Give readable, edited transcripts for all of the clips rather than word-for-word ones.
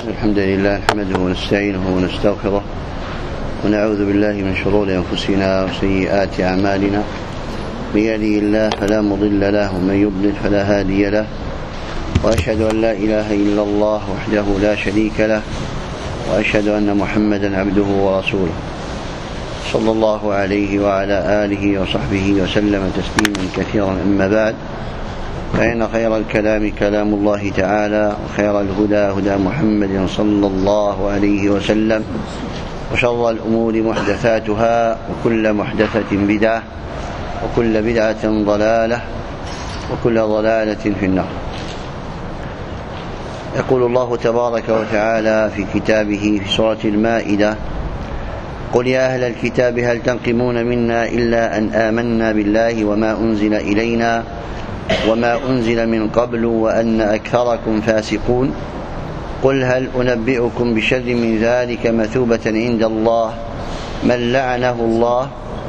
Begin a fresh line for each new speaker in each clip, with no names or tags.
الحمد لله نحمده ونستعينه ونستغفره ونعوذ بالله من شرور أنفسنا وسيئات أعمالنا. من يهده الله فلا مضل له ومن يضلل فلا هادي له، وأشهد أن لا إله إلا الله وحده لا شريك له، وأشهد أن محمدا عبده ورسوله صلى الله عليه وعلى آله وصحبه وسلم تسليما كثيرا. أما بعد، فإن خير الكلام كلام الله تعالى، وخير الهدى هدى محمد صلى الله عليه وسلم، وشر الأمور محدثاتها، وكل محدثة بدعة، وكل بدعة ضلالة، وكل ضلالة في النار. يقول الله تبارك وتعالى في كتابه في سورة المائدة: قل يا أهل الكتاب هل تنقمون منا إلا أن آمنا بالله وما أنزل إلينا وما أنزل من قبل وأن أكثركم فاسقون. قل هل أنبئكم بشر من ذلك مثوبة عند الله من لعنه الله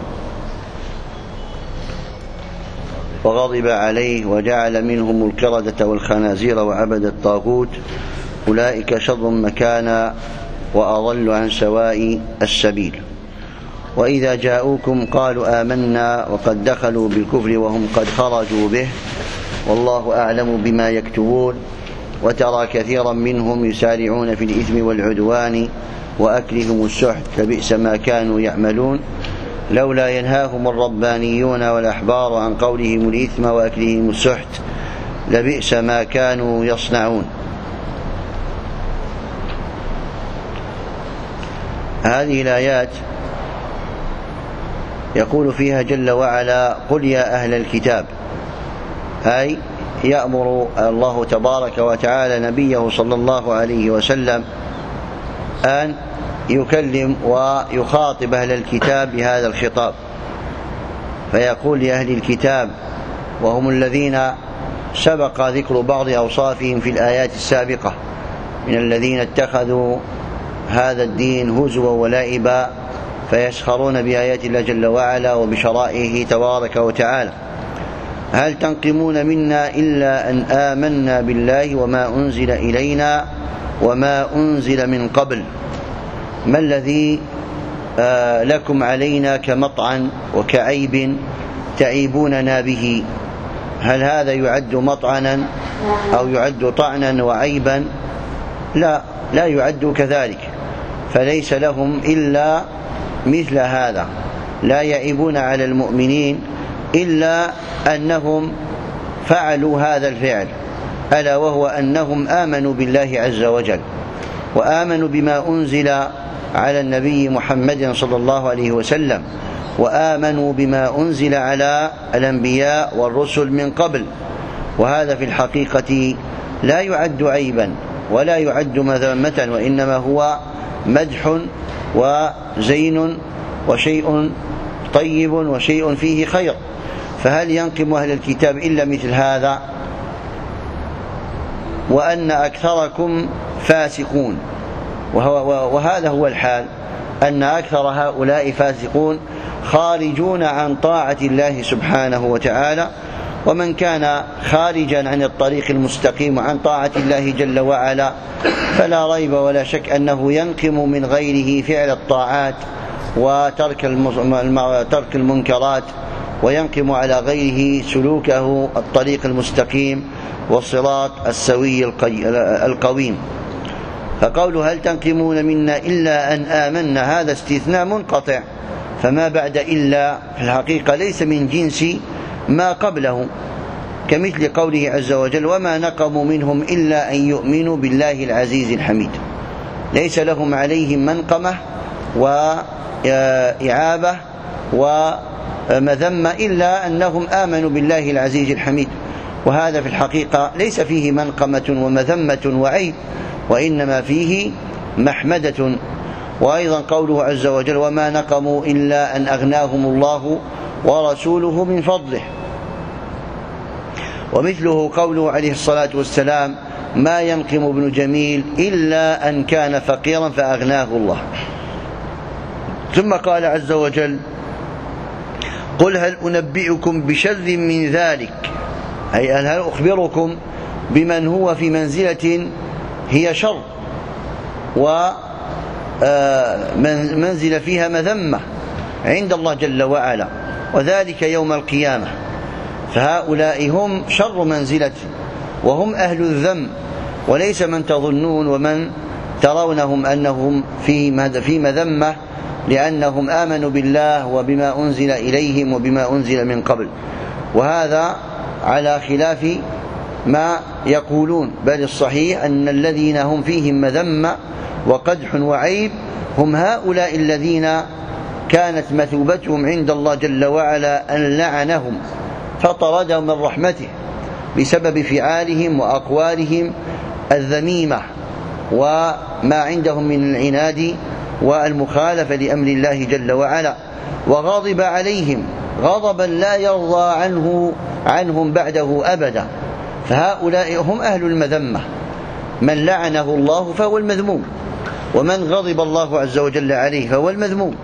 وغضب عليه وجعل منهم القردة والخنازير وعبد الطاغوت أولئك شر مكانا وأضل عن سواء السبيل. وإذا جاءوكم قالوا آمنا وقد دخلوا بالكفر وهم قد خرجوا به والله أعلم بما يكتبون. وترى كثيرا منهم يسارعون في الإثم والعدوان وأكلهم السحت لبئس ما كانوا يعملون. لولا ينهاهم الربانيون والأحبار عن قولهم الإثم وأكلهم السحت لبئس ما كانوا يصنعون. هذه الآيات يقول فيها جل وعلا: قل يا أهل الكتاب، أي يأمر الله تبارك وتعالى نبيه صلى الله عليه وسلم أن يكلم ويخاطب أهل الكتاب بهذا الخطاب، فيقول لأهل الكتاب، وهم الذين سبق ذكر بعض أوصافهم في الآيات السابقة، من الذين اتخذوا هذا الدين هزوا ولعبا فيسخرون بآيات الله جل وعلا وبشرائعه تبارك وتعالى. هل تنقمون منا إلا أن آمنا بالله وما أنزل إلينا وما أنزل من قبل. ما الذي لكم علينا كمطعن وكعيب تعيبوننا به؟ هل هذا يعد مطعنا أو يعد طعنا وعيبا؟ لا يعد كذلك، فليس لهم إلا مثل هذا. لا يعيبون على المؤمنين إلا أنهم فعلوا هذا الفعل، ألا وهو أنهم آمنوا بالله عز وجل، وآمنوا بما أنزل على النبي محمد صلى الله عليه وسلم، وآمنوا بما أنزل على الأنبياء والرسل من قبل. وهذا في الحقيقة لا يعد عيبا ولا يعد مذمة، وإنما هو مدح وزين وشيء طيب وشيء فيه خير. فهل ينقم أهل الكتاب إلا مثل هذا؟ وأن أكثركم فاسقون، وهذا هو الحال، أن أكثر هؤلاء فاسقون خارجون عن طاعة الله سبحانه وتعالى. ومن كان خارجا عن الطريق المستقيم عن طاعة الله جل وعلا فلا ريب ولا شك أنه ينقم من غيره فعل الطاعات وترك المنكرات، وينقم على غيره سلوكه الطريق المستقيم والصراط السوي القويم. فقوله هل تنقمون منا إلا أن آمنا هذا استثناء منقطع، فما بعد إلا في الحقيقة ليس من جنس ما قبله، كمثل قوله عز وجل: وما نقموا منهم إلا أن يؤمنوا بالله العزيز الحميد. ليس لهم عليهم منقمة وإعابة ومذمة إلا أنهم آمنوا بالله العزيز الحميد، وهذا في الحقيقة ليس فيه منقمة ومذمة وعيب، وإنما فيه محمدة. وأيضا قوله عز وجل: وما نقموا إلا أن أغناهم الله ورسوله من فضله. ومثله قوله عليه الصلاة والسلام: ما ينقم ابن جميل إلا أن كان فقيرا فأغناه الله. ثم قال عز وجل: قل هل أنبئكم بشر من ذلك، أي هل أخبركم بمن هو في منزلة هي شر ومنزل فيها مذمة عند الله جل وعلا، وذلك يوم القيامة. فهؤلاء هم شر منزلة وهم أهل الذم، وليس من تظنون ومن ترونهم أنهم في مذمة لأنهم آمنوا بالله وبما أنزل إليهم وبما أنزل من قبل، وهذا على خلاف ما يقولون. بل الصحيح أن الذين هم فيهم مذمة وقدح وعيب هم هؤلاء الذين كانت مثوبتهم عند الله جل وعلا أن لعنهم فطردهم من رحمته بسبب فعالهم وأقوالهم الذميمة وما عندهم من العناد والمخالفة لأمر الله جل وعلا، وغضب عليهم غضبا لا يرضى عنهم بعده أبدا. فهؤلاء هم أهل المذمة، من لعنه الله فهو المذموم، ومن غضب الله عز وجل عليه فهو المذموم،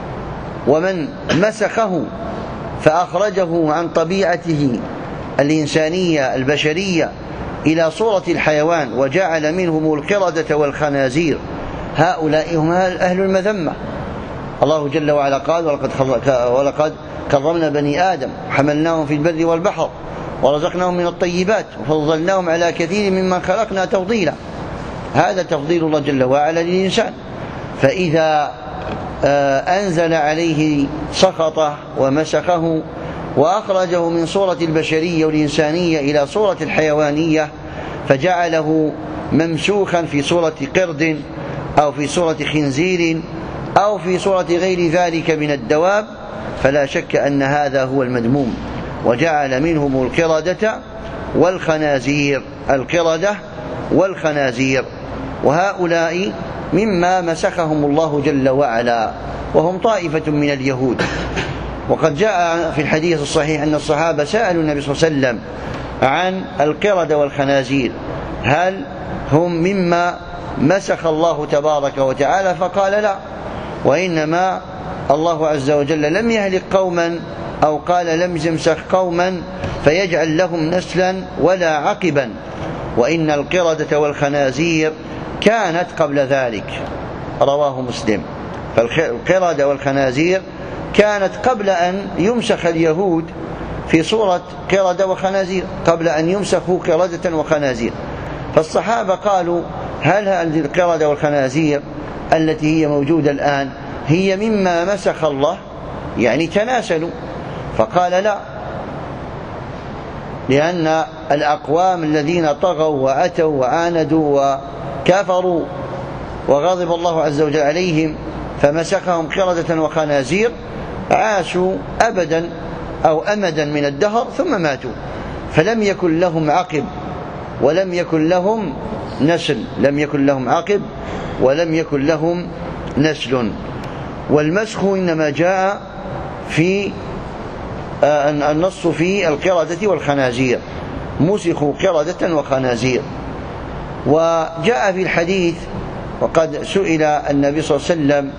ومن مسخه فأخرجه عن طبيعته الإنسانية البشرية إلى صورة الحيوان وجعل منهم القردة والخنازير، هؤلاء هم أهل المذمة. الله جل وعلا قال: ولقد كرمنا بني آدم حملناهم في البر والبحر ورزقناهم من الطيبات وفضلناهم على كثير ممن خلقنا تفضيلا. هذا تفضيل الله جل وعلا للإنسان. فإذا أنزل عليه سخطه ومسخه وأخرجه من صورة البشرية والإنسانية إلى صورة الحيوانية فجعله ممسوخا في صورة قرد أو في صورة خنزير أو في صورة غير ذلك من الدواب، فلا شك أن هذا هو المذموم. وجعل منهم القردة والخنازير، القردة والخنازير، وهؤلاء مما مسخهم الله جل وعلا، وهم طائفة من اليهود. وقد جاء في الحديث الصحيح أن الصحابة سألوا النبي صلى الله عليه وسلم عن القردة والخنازير هل هم مما مسخ الله تبارك وتعالى؟ فقال: لا، وإنما الله عز وجل لم يهلك قوما، أو قال لم يمسخ قوما فيجعل لهم نسلا ولا عقبا، وإن القردة والخنازير كانت قبل ذلك. رواه مسلم. فالقردة والخنازير كانت قبل أن يمسخ اليهود في صورة قردة وخنازير، قبل أن يمسخوا قردة وخنازير. فالصحابة قالوا: هل هذه القردة والخنازير التي هي موجودة الآن هي مما مسخ الله؟ يعني تناسلوا. فقال: لا، لأن الأقوام الذين طغوا وأتوا وعاندوا وكفروا وغضب الله عز وجل عليهم فمسخهم قردة وخنازير عاشوا أبدا أو أمدا من الدهر ثم ماتوا، فلم يكن لهم عقب ولم يكن لهم نسل، لم يكن لهم عقب ولم يكن لهم نسل. والمسخ إنما جاء في النص في القردة والخنازير، مسخوا قردة وخنازير. وجاء في الحديث، وقد سئل النبي صلى الله عليه وسلم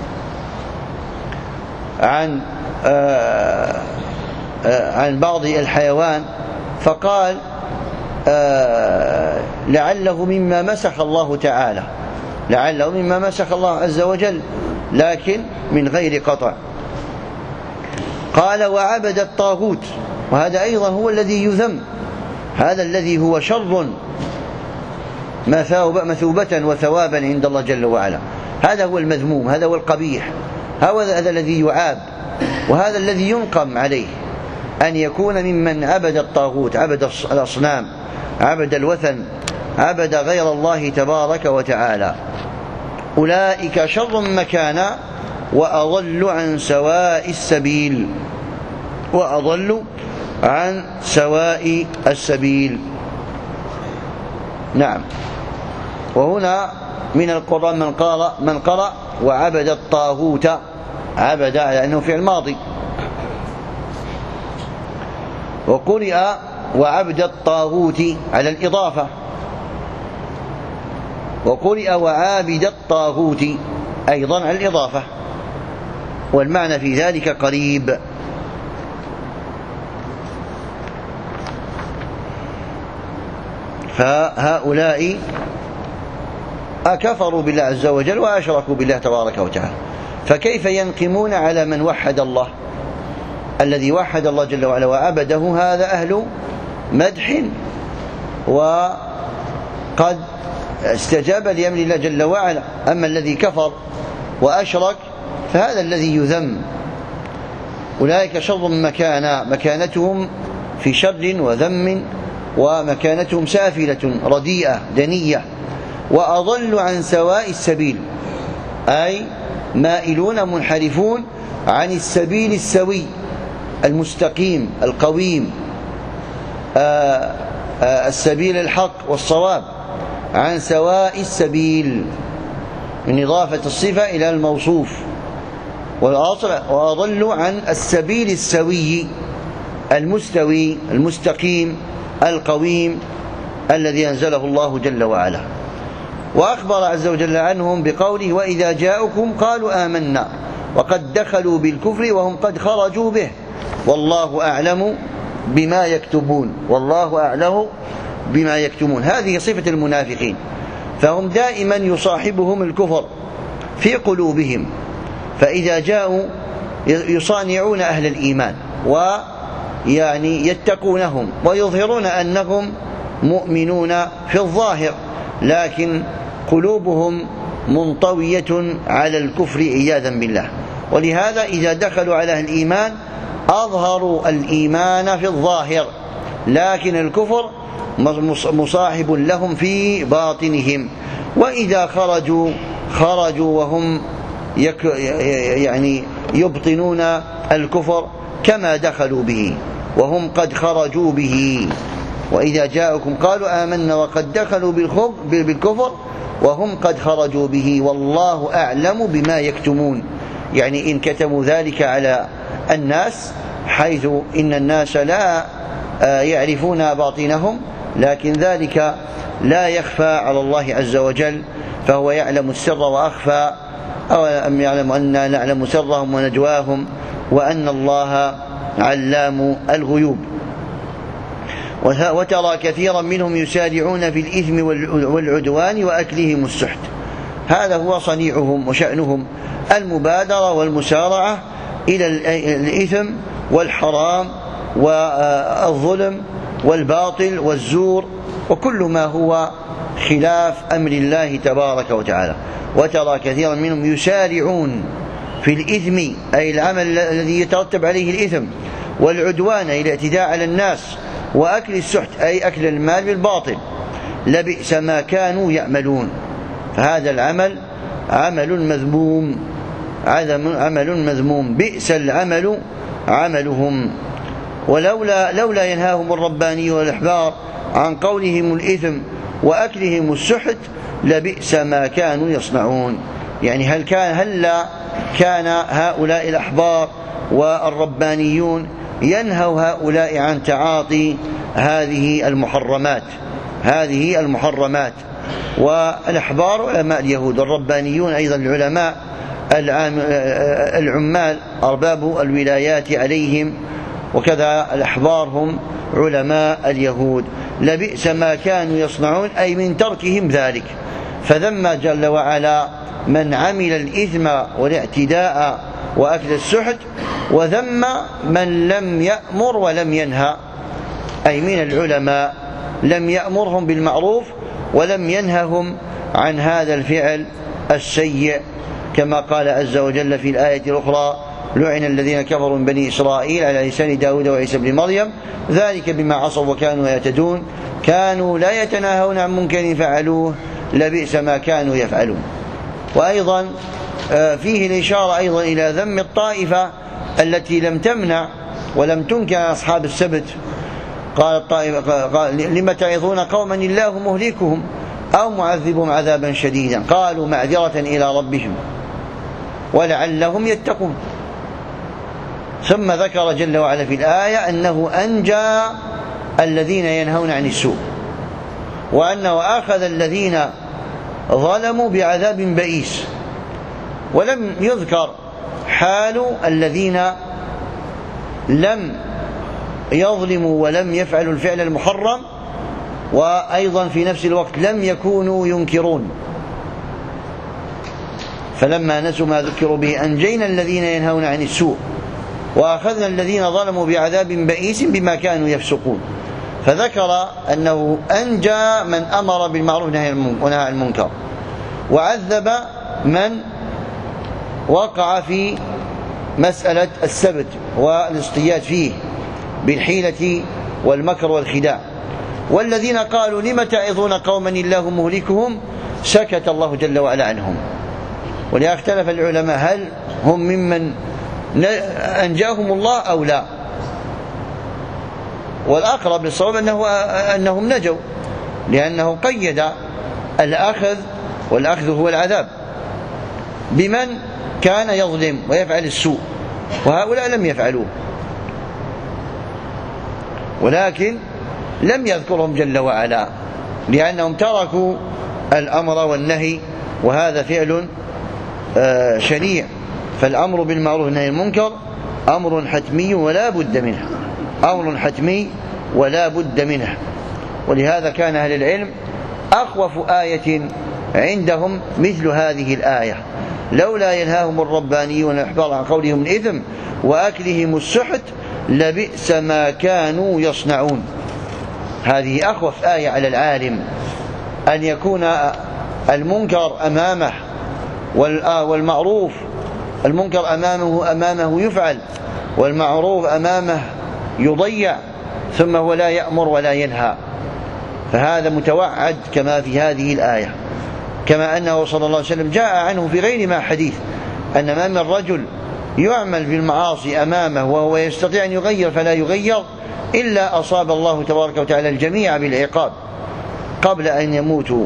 عن بعض الحيوان فقال: لعله مما مسخ الله تعالى، لعله مما مسخ الله عز وجل، لكن من غير قطع. قال: وعبد الطاغوت، وهذا أيضا هو الذي يذم، هذا الذي هو شر مثوبة وثوابا عند الله جل وعلا، هذا هو المذموم، هذا هو القبيح، هذا الذي يعاب، وهذا الذي ينقم عليه، أن يكون ممن عبد الطاغوت، عبد الأصنام، عبد الوثن، عبد غير الله تبارك وتعالى. أولئك شر مكانا وأضل عن سواء السبيل، وأضل عن سواء السبيل. نعم. وهنا من القرآن من قرأ وعبد الطاغوت، عبد لأنه فعل ماضي، وقرئ وعبد الطاغوت على الإضافة، وقرئ وعابد الطاغوت أيضا على الإضافة، والمعنى في ذلك قريب. فهؤلاء كفروا بالله عز وجل وأشركوا بالله تبارك وتعالى، فكيف ينقمون على من وحد الله؟ الذي وحد الله جل وعلا وعبده هذا أهل مدح، وقد استجاب لأمر الله جل وعلا. أما الذي كفر وأشرك فهذا الذي يذم. أولئك شر مكانتهم في شر وذم، ومكانتهم سافلة رديئة دنية، وأضل عن سواء السبيل، أي مائلون منحرفون عن السبيل السوي المستقيم القويم، السبيل الحق والصواب، عن سواء السبيل من إضافة الصفة إلى الموصوف، وأضلوا عن السبيل السوي المستوي المستقيم القويم الذي أنزله الله جل وعلا. وأخبر عز وجل عنهم بقوله: وإذا جاءكم قالوا آمنا وقد دخلوا بالكفر وهم قد خرجوا به والله أعلم بما يكتبون. والله أعلم بما يكتمون، هذه صفة المنافقين، فهم دائما يصاحبهم الكفر في قلوبهم، فإذا جاءوا يصانعون أهل الإيمان ويعني يتقونهم ويظهرون أنهم مؤمنون في الظاهر، لكن قلوبهم منطوية على الكفر عياذا بالله. ولهذا إذا دخلوا على الإيمان أظهروا الإيمان في الظاهر، لكن الكفر مصاحب لهم في باطنهم. وإذا خرجوا وهم يعني يبطنون الكفر كما دخلوا به وهم قد خرجوا به. وإذا جاءكم قالوا آمنا وقد دخلوا بالكفر وهم قد خرجوا به والله أعلم بما يكتمون، يعني إن كتموا ذلك على الناس، حيث إن الناس لا يعرفون باطنهم، لكن ذلك لا يخفى على الله عز وجل، فهو يعلم السر وأخفى. أولم يعلم أننا نعلم سرهم ونجواهم وأن الله علام الغيوب. وترى كثيرا منهم يسارعون في الإثم والعدوان وأكلهم السحت، هذا هو صنيعهم وشأنهم، المبادرة والمسارعة إلى الإثم والحرام والظلم والباطل والزور وكل ما هو خلاف أمر الله تبارك وتعالى. وترى كثيرا منهم يسارعون في الإثم، أي العمل الذي يترتب عليه الإثم، والعدوان إلى الاعتداء على الناس، وأكل السحت أي أكل المال بالباطل، لبئس ما كانوا يعملون. فهذا العمل عمل مذموم، بئس العمل عملهم. لولا ينهاهم الرباني والأحبار عن قولهم الإثم وأكلهم السحت لبئس ما كانوا يصنعون. يعني هل كان هؤلاء الأحبار والربانيون ينهوا هؤلاء عن تعاطي هذه المحرمات. والأحبار علماء اليهود، والربانيون أيضا العلماء العمال أرباب الولايات عليهم، وكذا الأحبار هم علماء اليهود. لبئس ما كانوا يصنعون أي من تركهم ذلك، فذم جل وعلا من عمل الإثم والاعتداء وأكل السحت، وذم من لم يأمر ولم ينهى، أي من العلماء لم يأمرهم بالمعروف ولم ينههم عن هذا الفعل السيء، كما قال عز وجل في الآية الأخرى: لعن الذين كفروا من بني إسرائيل على لسان داود وعيسى بن مريم ذلك بما عصوا وكانوا يعتدون كانوا لا يتناهون عن منكر فعلوه لبئس ما كانوا يفعلون. وأيضا فيه الإشارة أيضا إلى ذم الطائفة التي لم تمنع ولم تنكر أصحاب السبت. قال الطائفة: لم تعظون قوما الله مهلكهم أو معذبهم عذابا شديدا قالوا معذرة إلى ربهم ولعلهم يتقون. ثم ذكر جل وعلا في الآية أنه أنجى الذين ينهون عن السوء، وأنه أخذ الذين ظلموا بعذاب بئيس، ولم يذكر حال الذين لم يظلموا ولم يفعلوا الفعل المحرم، وأيضا في نفس الوقت لم يكونوا ينكرون فلما نسوا ما ذكروا به أنجينا الذين ينهون عن السوء وأخذنا الذين ظلموا بعذاب بئيس بما كانوا يفسقون. فذكر أنه أنجى من أمر بالمعروف ونهى عن المنكر، وعذب من وقع في مسألة السبت والاصطياد فيه بالحيلة والمكر والخداع. والذين قالوا لم تعظون قوما الله مهلكهم سكت الله جل وعلا عنهم. ولذا اختلف العلماء هل هم ممن أنجاهم الله أو لا، والأقرب للصواب أنهم نجوا، لأنه قيد الأخذ، والأخذ هو العذاب، بمن كان يظلم ويفعل السوء، وهؤلاء لم يفعلوه، ولكن لم يذكرهم جل وعلا لأنهم تركوا الأمر والنهي، وهذا فعل شنيع. فالأمر بالمعروف والنهي عن المنكر أمر حتمي ولا بد منه، أمر حتمي ولا بد منه. ولهذا كان أهل العلم أخوف آية عندهم مثل هذه الآية: لولا ينهاهم الربانيون الأحبار عن قولهم الإثم وأكلهم السحت لبئس ما كانوا يصنعون. هذه أخوف آية على العالم، أن يكون المنكر أمامه والمعروف، المنكر أمامه يفعل، والمعروف أمامه يضيع، ثم هو لا يأمر ولا ينهى. فهذا متوعد كما في هذه الآية. كما أنه صلى الله عليه وسلم جاء عنه في غير ما حديث أن ما من رجل يعمل بالمعاصي أمامه وهو يستطيع أن يغير فلا يغير إلا أصاب الله تبارك وتعالى الجميع بالعقاب قبل أن يموتوا.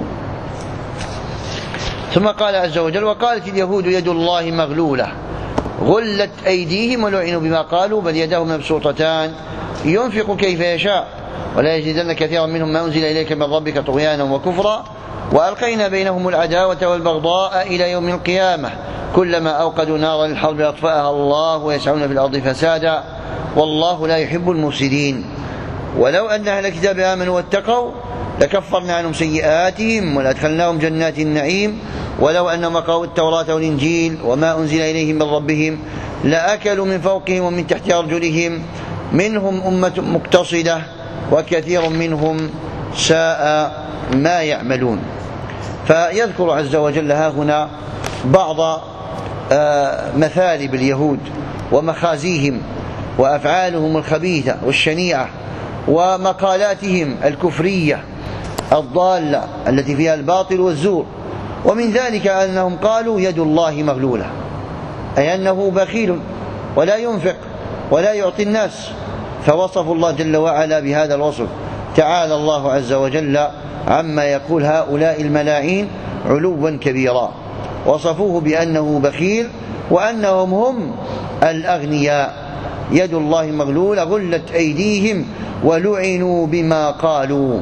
ثم قال عز وجل: وقالت اليهود يد الله مغلولة غلت أيديهم ولعنوا بما قالوا بل يداه مبسوطتان ينفق كيف يشاء ولا يزيدن كثيرا منهم ما أنزل إليك من ربك طغيانا وكفرا وألقينا بينهم العداوة والبغضاء إلى يوم القيامة كلما أوقدوا نارا للحرب أطفأها الله ويسعون في الأرض فسادا والله لا يحب المفسدين. ولو أن أهل الكتاب آمنوا واتقوا لكفرنا عنهم سيئاتهم ولأدخلناهم جنات النعيم ولو أنهم أقرأوا التوراة والإنجيل وما أنزل إليهم من ربهم لأكلوا من فوقهم ومن تحت أرجلهم منهم أمة مقتصدة وكثير منهم ساء ما يعملون. فيذكر عز وجل ها هنا بعض مثالب اليهود ومخازيهم وأفعالهم الخبيثة والشنيعة ومقالاتهم الكفرية الضالة التي فيها الباطل والزور. ومن ذلك أنهم قالوا يد الله مغلولة، أي أنه بخيل ولا ينفق ولا يعطي الناس، فوصفوا الله جل وعلا بهذا الوصف. تعالى الله عز وجل عما يقول هؤلاء الملاعين علوا كبيرا، وصفوه بأنه بخيل وأنهم هم الأغنياء. يد الله مغلولة غلت أيديهم ولعنوا بما قالوا.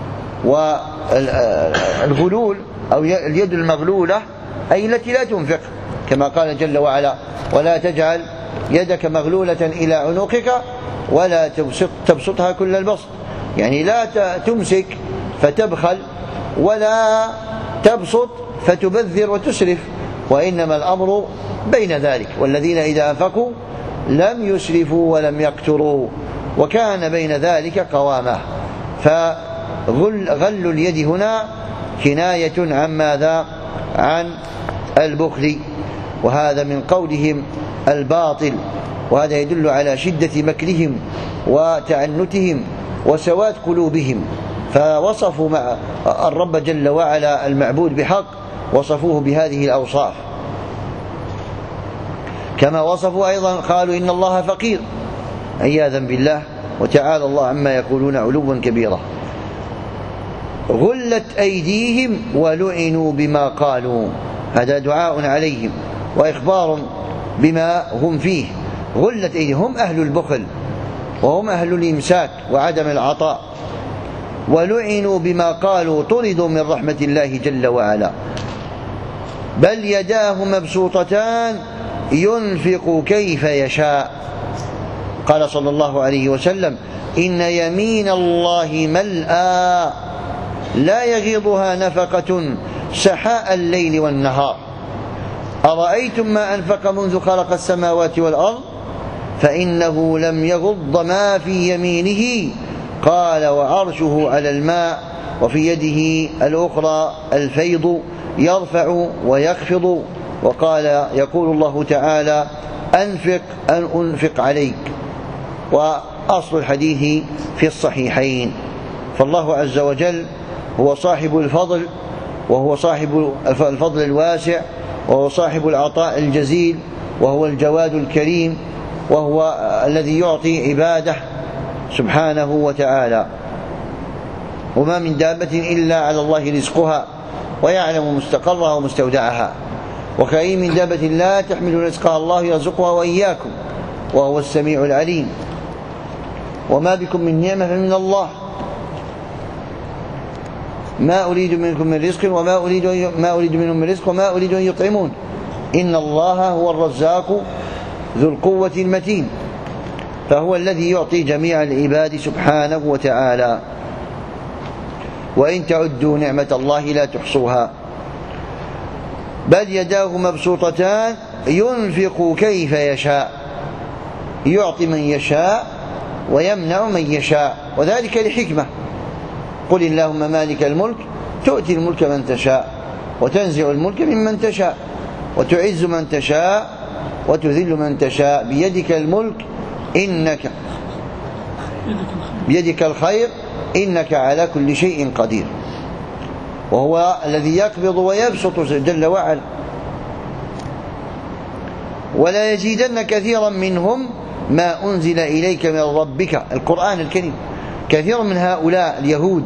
والغلول أو اليد المغلولة أي التي لا تنفق، كما قال جل وعلا: ولا تجعل يدك مغلولة إلى عنقك ولا تبسطها كل البسط، يعني لا تمسك فتبخل ولا تبسط فتبذر وتسرف، وإنما الأمر بين ذلك. والذين إذا أنفقوا لم يسرفوا ولم يقتروا وكان بين ذلك قوامة. فغل اليد هنا كناية عن ماذا؟ عن البخل، وهذا من قولهم الباطل، وهذا يدل على شدة مكرهم وتعنتهم وسواد قلوبهم. فوصفوا مع الرب جل وعلا المعبود بحق وصفوه بهذه الأوصاف. كما وصفوا أيضا قالوا إن الله فقير عياذا بالله، وتعالى الله عما يقولون علوا كبيرا. غلت أيديهم ولعنوا بما قالوا، هذا دعاء عليهم وإخبار بما هم فيه. غلت أيديهم، هم أهل البخل وهم أهل الإمساك وعدم العطاء، ولعنوا بما قالوا طردوا من رحمة الله جل وعلا. بل يداه مبسوطتان ينفق كيف يشاء. قال صلى الله عليه وسلم: إن يمين الله ملأى لا يغيضها نفقة سحاء الليل والنهار. أرأيتم ما أنفق منذ خلق السماوات والأرض فإنه لم يغض ما في يمينه قال وعرشه على الماء وفي يده الأخرى الفيض يرفع ويخفض. وقال يقول الله تعالى أنفق أن أنفق عليك. وأصل الحديث في الصحيحين. فالله عز وجل هو صاحب الفضل، وهو صاحب الفضل الواسع، وهو صاحب العطاء الجزيل، وهو الجواد الكريم، وهو الذي يعطي عباده سبحانه وتعالى. وما من دابة إلا على الله رزقها ويعلم مستقرها ومستودعها، وكأي من دابة لا تحمل رزقها الله يرزقها وإياكم وهو السميع العليم. وما بكم من نعمة فمن الله ما أريد منكم من رزق وما أريد منهم من رزق وما أريد أن يطعمون إن الله هو الرزاق ذو القوة المتين. فهو الذي يعطي جميع العباد سبحانه وتعالى. وإن تعدوا نعمة الله لا تحصوها بل يداه مبسوطتان ينفق كيف يشاء يعطي من يشاء ويمنع من يشاء، وذلك لحكمة. قل اللهم مالك الملك تؤتي الملك من تشاء وتنزع الملك ممن تشاء وتعز من تشاء وتذل من تشاء بيدك الخير إنك على كل شيء قدير. وهو الذي يقبض ويبسط جل وعلا. ولا يزيدن كثيرا منهم ما أنزل إليك من ربك القرآن الكريم. كثير من هؤلاء اليهود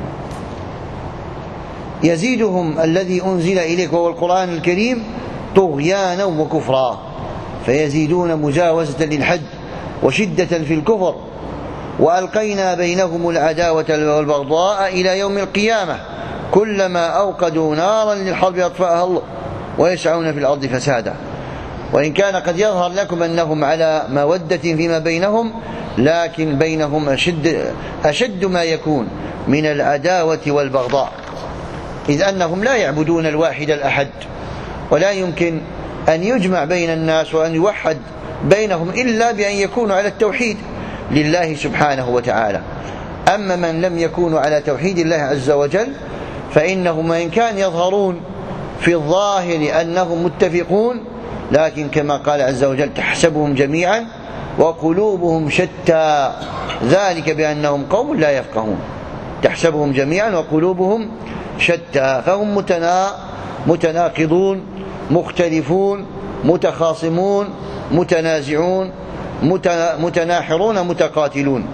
يزيدهم الذي أنزل إليك وهو القرآن الكريم طغيانا وكفرا، فيزيدون مجاوزة للحد وشدة في الكفر. وألقينا بينهم العداوة والبغضاء إلى يوم القيامة كلما أوقدوا نارا للحرب أطفأها الله ويسعون في الأرض فسادا. وإن كان قد يظهر لكم أنهم على مودة فيما بينهم، لكن بينهم أشد ما يكون من العداوة والبغضاء، إذ أنهم لا يعبدون الواحد الأحد، ولا يمكن أن يجمع بين الناس وأن يوحد بينهم إلا بأن يكونوا على التوحيد لله سبحانه وتعالى. أما من لم يكونوا على توحيد الله عز وجل فإنهم وإن كان يظهرون في الظاهر أنهم متفقون، لكن كما قال عز وجل تحسبهم جميعا وقلوبهم شتى ذلك بأنهم قوم لا يفقهون. تحسبهم جميعا وقلوبهم شتى، فهم متناقضون مختلفون متخاصمون متنازعون متناحرون متقاتلون.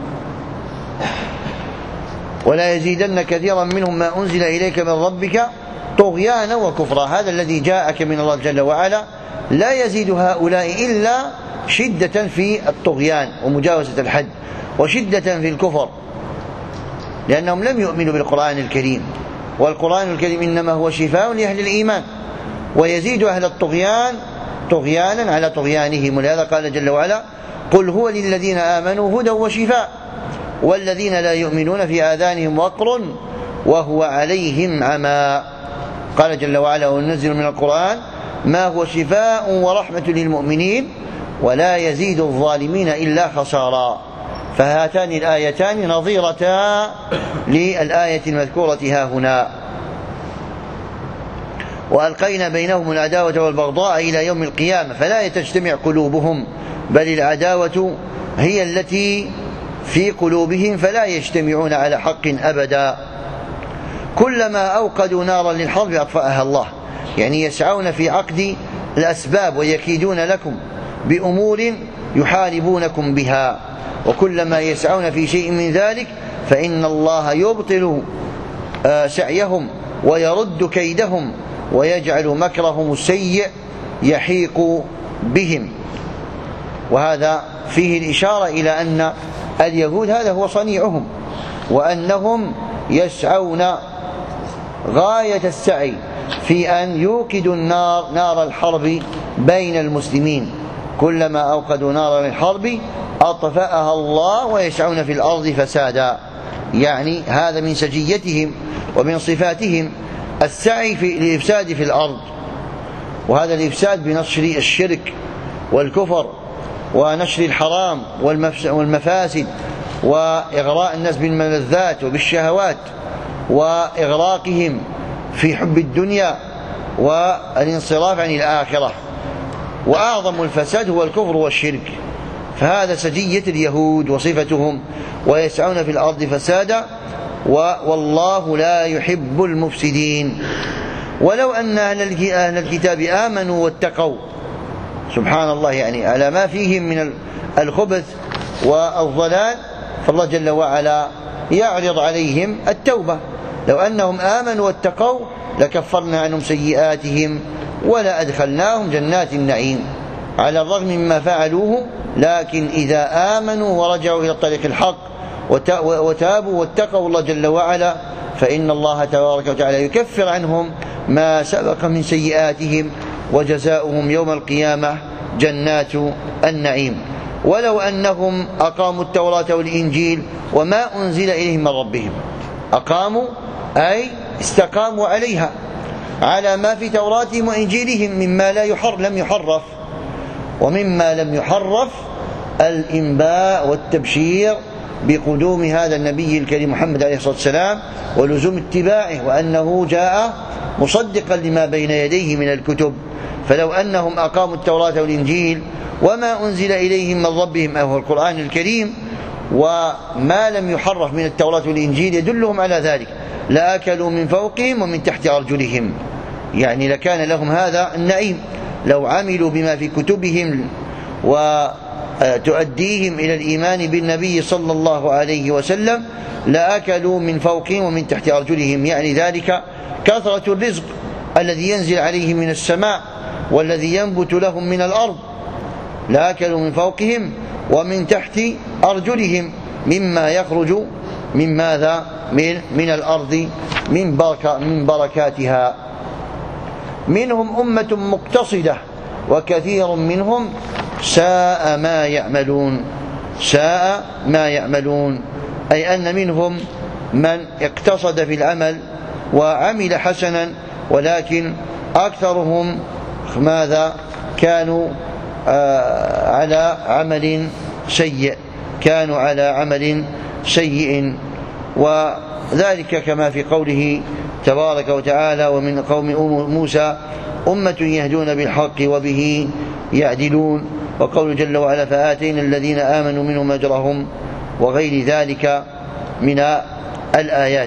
ولا يزيدن كثيرا منهم ما أنزل إليك من ربك طغيانا وكفرا. هذا الذي جاءك من الله جل وعلا لا يزيد هؤلاء إلا شدة في الطغيان ومجاوزة الحد وشدة في الكفر، لأنهم لم يؤمنوا بالقرآن الكريم. والقرآن الكريم إنما هو شفاء لأهل الإيمان، ويزيد أهل الطغيان طغيانا على طغيانهم. ولهذا قال جل وعلا قل هو للذين آمنوا هدى وشفاء والذين لا يؤمنون في آذانهم وقر وهو عليهم عمى. قال جل وعلا وننزل من القرآن ما هو شفاء ورحمة للمؤمنين ولا يزيد الظالمين إلا خسارا. فهاتان الآيتان نظيرتا للآية المذكورة ها هنا. وألقينا بينهم العداوة والبغضاء إلى يوم القيامة فلا تجتمع قلوبهم، بل العداوة هي التي في قلوبهم فلا يجتمعون على حق أبدا. كلما أوقدوا نارا للحرب أطفأها الله، يعني يسعون في عقد الأسباب ويكيدون لكم بأمور يحاربونكم بها، وكلما يسعون في شيء من ذلك فإن الله يبطل سعيهم ويرد كيدهم ويجعل مكرهم السيء يحيق بهم. وهذا فيه الإشارة إلى أن اليهود هذا هو صنيعهم، وأنهم يسعون غاية السعي في أن يوقدوا نار الحرب بين المسلمين. كلما أوقدوا نارا للحرب أطفأها الله ويسعون في الأرض فسادا، يعني هذا من سجيتهم ومن صفاتهم السعي في الإفساد في الأرض. وهذا الإفساد بنشر الشرك والكفر ونشر الحرام والمفاسد وإغراء الناس بالملذات وبالشهوات وإغراقهم في حب الدنيا والانصراف عن الآخرة. وأعظم الفساد هو الكفر والشرك، فهذا سجية اليهود وصفتهم، ويسعون في الأرض فسادا والله لا يحب المفسدين. ولو أن أهل الكتاب آمنوا واتقوا، سبحان الله، يعني على ما فيهم من الخبث والضلال، فالله جل وعلا يعرض عليهم التوبة. لو أنهم آمنوا واتقوا لكفرنا عنهم سيئاتهم ولا أدخلناهم جنات النعيم، على الرغم مما فعلوه. لكن إذا آمنوا ورجعوا إلى الطريق الحق وتابوا واتقوا الله جل وعلا، فإن الله تبارك وتعالى يكفر عنهم ما سبق من سيئاتهم، وجزاؤهم يوم القيامة جنات النعيم. ولو أنهم أقاموا التوراة والإنجيل وما أنزل إليهم من ربهم، أقاموا أي استقاموا عليها، على ما في توراتهم وإنجيلهم مما لم يحرف، ومما لم يحرف الإنباء والتبشير بقدوم هذا النبي الكريم محمد عليه الصلاة والسلام ولزوم اتباعه، وأنه جاء مصدقا لما بين يديه من الكتب. فلو أنهم أقاموا التوراة والإنجيل وما أنزل إليهم من ربهم أو القرآن الكريم وما لم يحرف من التوراة والإنجيل يدلهم على ذلك، لأكلوا من فوقهم ومن تحت أرجلهم، يعني لكان لهم هذا النعيم لو عملوا بما في كتبهم وتؤديهم إلى الإيمان بالنبي صلى الله عليه وسلم، لأكلوا من فوقهم ومن تحت أرجلهم، يعني ذلك كثرة الرزق الذي ينزل عليهم من السماء والذي ينبت لهم من الأرض، لأكلوا من فوقهم ومن تحت أرجلهم مما يخرج من ماذا؟ من الأرض من بركاتها. منهم أمة مقتصدة وكثير منهم ساء ما يعملون. ساء ما يعملون أي أن منهم من اقتصد في العمل وعمل حسنا، ولكن أكثرهم ماذا؟ كانوا على عمل سيء، كانوا على عمل سيء. وذلك كما في قوله تبارك وتعالى: ومن قوم موسى أمة يهدون بالحق وبه يعدلون، وقول جل وعلا: فآتينا الذين آمنوا منهم أجرهم، وغير ذلك من الآيات.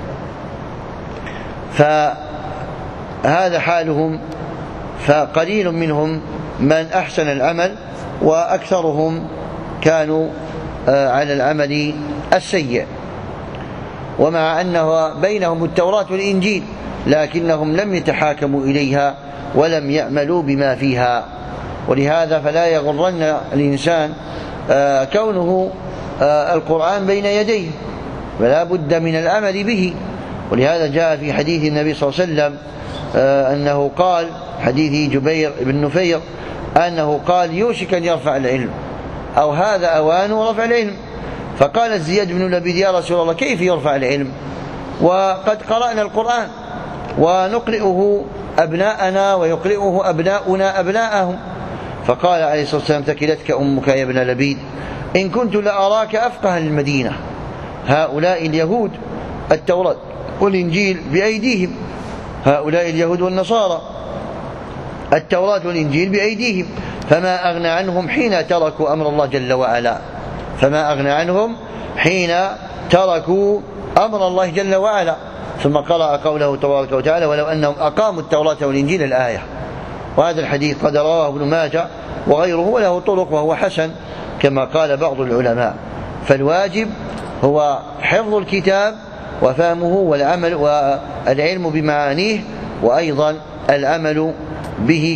فهذا حالهم، فقليل منهم من أحسن العمل، وأكثرهم كانوا على العمل السيء. ومع أنه بينهم التوراة والإنجيل لكنهم لم يتحاكموا إليها ولم يعملوا بما فيها. ولهذا فلا يغرن الإنسان كونه القرآن بين يديه، فلا بد من العمل به. ولهذا جاء في حديث النبي صلى الله عليه وسلم أنه قال، حديث جبير بن نفير، أنه قال: يوشك أن يرفع العلم، أو هذا أوان رفع العلم. فقال زياد بن لبيد: يا رسول الله، كيف يرفع العلم وقد قرأنا القرآن ونقرئه أبناءنا ويقرئه أبناؤنا أبناءهم؟ فقال عليه الصلاة والسلام: ثكلتك أمك يا ابن لبيد، إن كنت لأراك أفقه للمدينة. هؤلاء اليهود التوراة والإنجيل بأيديهم، هؤلاء اليهود والنصارى التوراة والإنجيل بأيديهم، فما أغنى عنهم حين تركوا أمر الله جل وعلا، فما أغنى عنهم حين تركوا أمر الله جل وعلا. ثم قرأ قوله تبارك وتعالى: ولو أنهم أقاموا التوراة والإنجيل الآية. وهذا الحديث قد رواه ابن ماجه وغيره، وله طرق وهو حسن كما قال بعض العلماء. فالواجب هو حفظ الكتاب وفهمه والعمل والعلم بمعانيه، وأيضا العمل به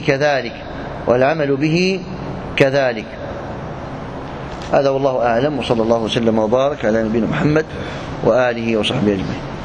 كذلك. هذا والله أعلم، وصلى الله وسلم وبارك على نبينا محمد وآله وصحبه أجمعين.